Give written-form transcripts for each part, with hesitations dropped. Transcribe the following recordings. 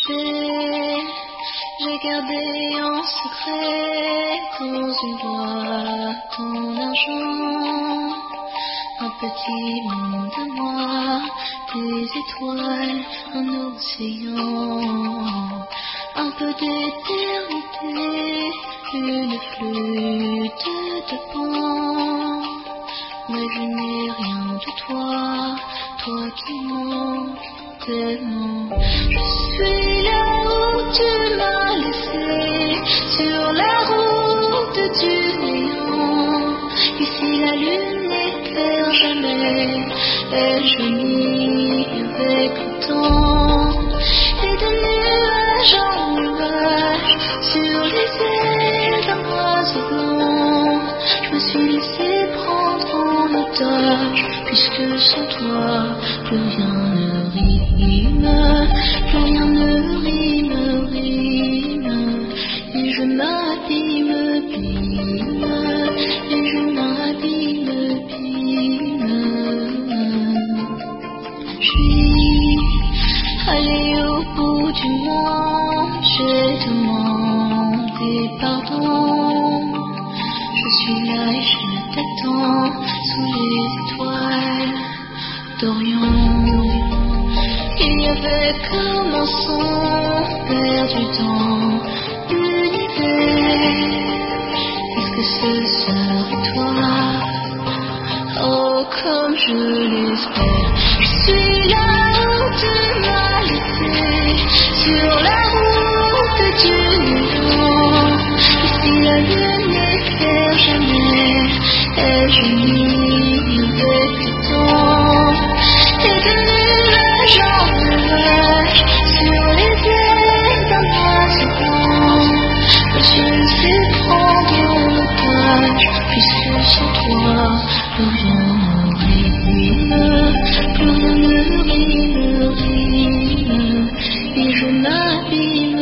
fait, j'ai gardé en secret dans une boîte en argent un petit monde à moi, des étoiles, un océan, un peu d'éternité, une flûte de pan. Mais je n'ai rien de toi, toi qui manques tellement. Je suis là où tu m'as laissé, sur la route du néant. Ici la lune n'éclaire jamais, et je nie avec le temps. Et de nuage en nuage, sur les ailes d'un oiseau blanc, je me suis laissé prendre en otage, puisque sans toi, plus rien ne rime, plus rien ne rime, et je m'abîme, et je m'abîme, je suis allée au bout du monde, j'ai demandé pardon. Je suis là et je t'attends sous les étoiles d'Orient. Il y avait comme un son perdu dans l'univers. Est-ce que ce serait toi? Oh, comme je l'espère. Je suis là où tu m'as laissé, sur la route du néant. Ici la lune n'éclaire jamais, et je nie avec le temps. Et de nuage en nuage, sur les ailes d'un oiseau blanc, je me suis prendre en otage, puisque sans toi, plus rien ne rime, plus rien ne rime, et je m'abîme,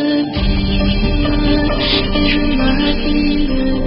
et je m'abîme,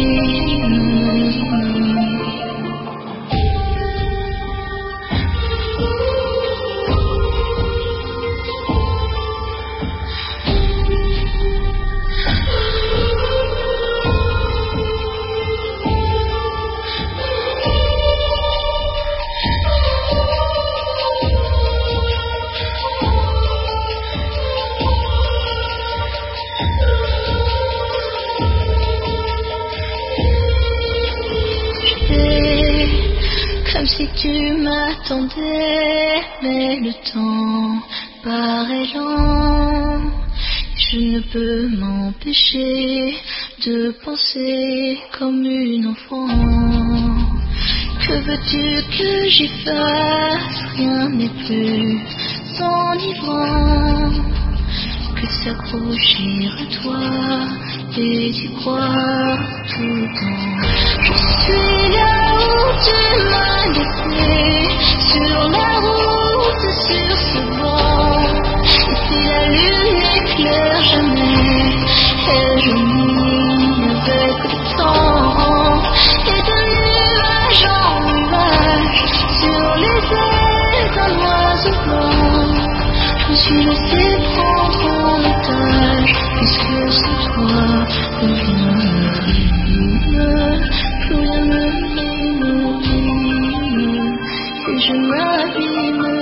comme si tu m'attendais, mais le temps paraît lent. Je ne peux m'empêcher de penser comme une enfant. Que veux-tu que j'y fasse? Rien n'est plus enivrant que s'accrocher à toi et d'y croire tout le temps. Je suis là où tu m'as laissé, sur la route, sur ce banc. Ici la lune n'éclaire jamais, et je nie avec le temps. Et de nuage en nuage, sur les ailes d'un oiseau blanc, je me suis laissé prendre en otage, puisque sans toi, plus rien ne rime, plus rien ne rime, et je m'abîme.